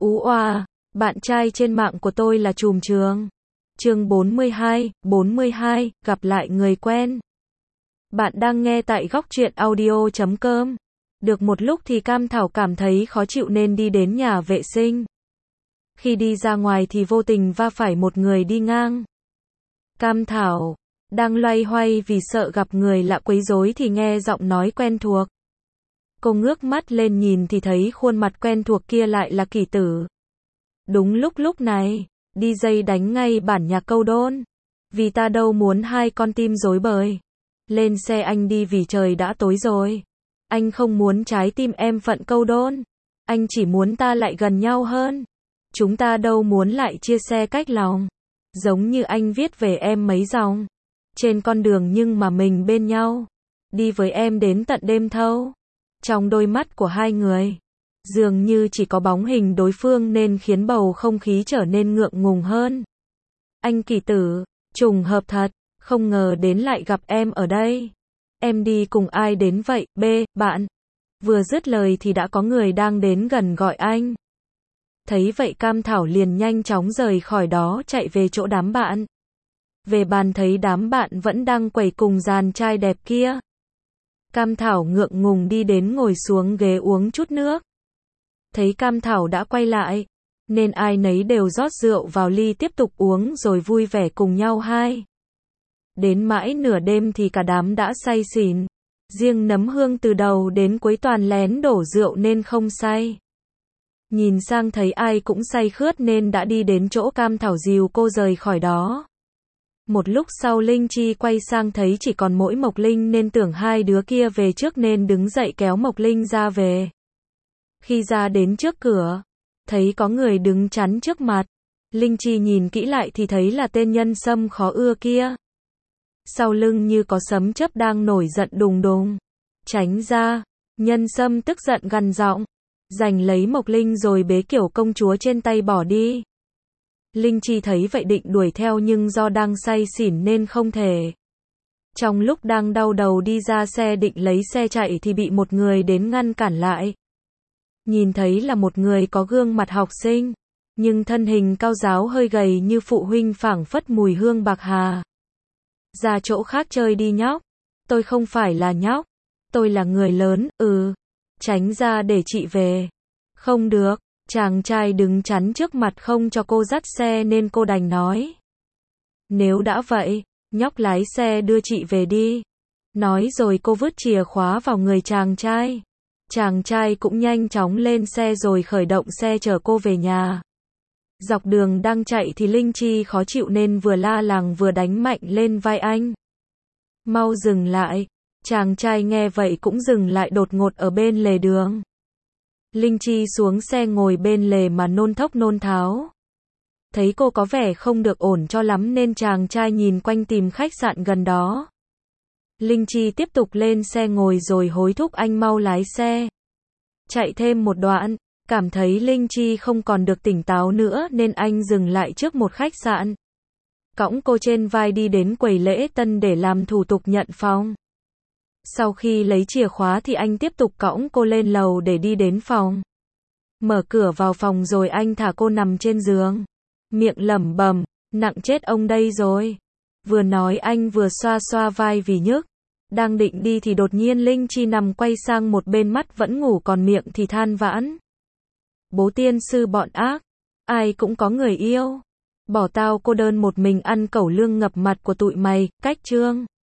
Ú oa, bạn trai trên mạng của tôi là trùm trường. Chương 42, gặp lại người quen. Bạn đang nghe tại góc truyện audio.com. Được một lúc thì Cam Thảo cảm thấy khó chịu nên đi đến nhà vệ sinh. Khi đi ra ngoài thì vô tình va phải một người đi ngang. Cam Thảo đang loay hoay vì sợ gặp người lạ quấy rối thì nghe giọng nói quen thuộc. Cô ngước mắt lên nhìn thì thấy khuôn mặt quen thuộc kia lại là Kỷ Tử. Đúng lúc này, DJ đánh ngay bản nhạc Câu Đôn. Vì ta đâu muốn hai con tim rối bời. Lên xe anh đi vì trời đã tối rồi. Anh không muốn trái tim em phận Câu Đôn. Anh chỉ muốn ta lại gần nhau hơn. Chúng ta đâu muốn lại chia sẻ cách lòng. Giống như anh viết về em mấy dòng. Trên con đường nhưng mà mình bên nhau. Đi với em đến tận đêm thâu. Trong đôi mắt của hai người, dường như chỉ có bóng hình đối phương nên khiến bầu không khí trở nên ngượng ngùng hơn. Anh Kỷ Tử, trùng hợp thật, không ngờ đến lại gặp em ở đây. Em đi cùng ai đến vậy, bạn? Vừa dứt lời thì đã có người đang đến gần gọi anh. Thấy vậy Cam Thảo liền nhanh chóng rời khỏi đó chạy về chỗ đám bạn. Về bàn thấy đám bạn vẫn đang quẩy cùng dàn trai đẹp kia. Cam Thảo ngượng ngùng đi đến ngồi xuống ghế uống chút nước. Thấy Cam Thảo đã quay lại, nên ai nấy đều rót rượu vào ly tiếp tục uống rồi vui vẻ cùng nhau hai. Đến mãi nửa đêm thì cả đám đã say xỉn. Riêng Nấm Hương từ đầu đến cuối toàn lén đổ rượu nên không say. Nhìn sang thấy ai cũng say khướt nên đã đi đến chỗ Cam Thảo dìu cô rời khỏi đó. Một lúc sau Linh Chi quay sang thấy chỉ còn mỗi Mộc Linh nên tưởng hai đứa kia về trước nên đứng dậy kéo Mộc Linh ra về. Khi ra đến trước cửa, thấy có người đứng chắn trước mặt. Linh Chi nhìn kỹ lại thì thấy là tên Nhân Sâm khó ưa kia. Sau lưng như có sấm chớp đang nổi giận đùng đùng. Tránh ra, Nhân Sâm tức giận gằn giọng, giành lấy Mộc Linh rồi bế kiểu công chúa trên tay bỏ đi. Linh Chi thấy vậy định đuổi theo nhưng do đang say xỉn nên không thể. Trong lúc đang đau đầu đi ra xe định lấy xe chạy thì bị một người đến ngăn cản lại. Nhìn thấy là một người có gương mặt học sinh, nhưng thân hình cao ráo hơi gầy như phụ huynh phảng phất mùi hương bạc hà. Ra chỗ khác chơi đi nhóc. Tôi không phải là nhóc. Tôi là người lớn, Tránh ra để chị về. Không được. Chàng trai đứng chắn trước mặt không cho cô dắt xe nên cô đành nói. Nếu đã vậy, nhóc lái xe đưa chị về đi. Nói rồi cô vứt chìa khóa vào người chàng trai. Chàng trai cũng nhanh chóng lên xe rồi khởi động xe chở cô về nhà. Dọc đường đang chạy thì Linh Chi khó chịu nên vừa la làng vừa đánh mạnh lên vai anh. Mau dừng lại. Chàng trai nghe vậy cũng dừng lại đột ngột ở bên lề đường. Linh Chi xuống xe ngồi bên lề mà nôn thốc nôn tháo. Thấy cô có vẻ không được ổn cho lắm nên chàng trai nhìn quanh tìm khách sạn gần đó. Linh Chi tiếp tục lên xe ngồi rồi hối thúc anh mau lái xe. Chạy thêm một đoạn, cảm thấy Linh Chi không còn được tỉnh táo nữa nên anh dừng lại trước một khách sạn. Cõng cô trên vai đi đến quầy lễ tân để làm thủ tục nhận phòng. Sau khi lấy chìa khóa thì anh tiếp tục cõng cô lên lầu để đi đến phòng. Mở cửa vào phòng rồi anh thả cô nằm trên giường. Miệng lẩm bẩm, nặng chết ông đây rồi. Vừa nói anh vừa xoa xoa vai vì nhức. Đang định đi thì đột nhiên Linh Chi nằm quay sang một bên mắt vẫn ngủ còn miệng thì than vãn. Bố tiên sư bọn ác. Ai cũng có người yêu. Bỏ tao cô đơn một mình ăn cẩu lương ngập mặt của tụi mày, cách chương.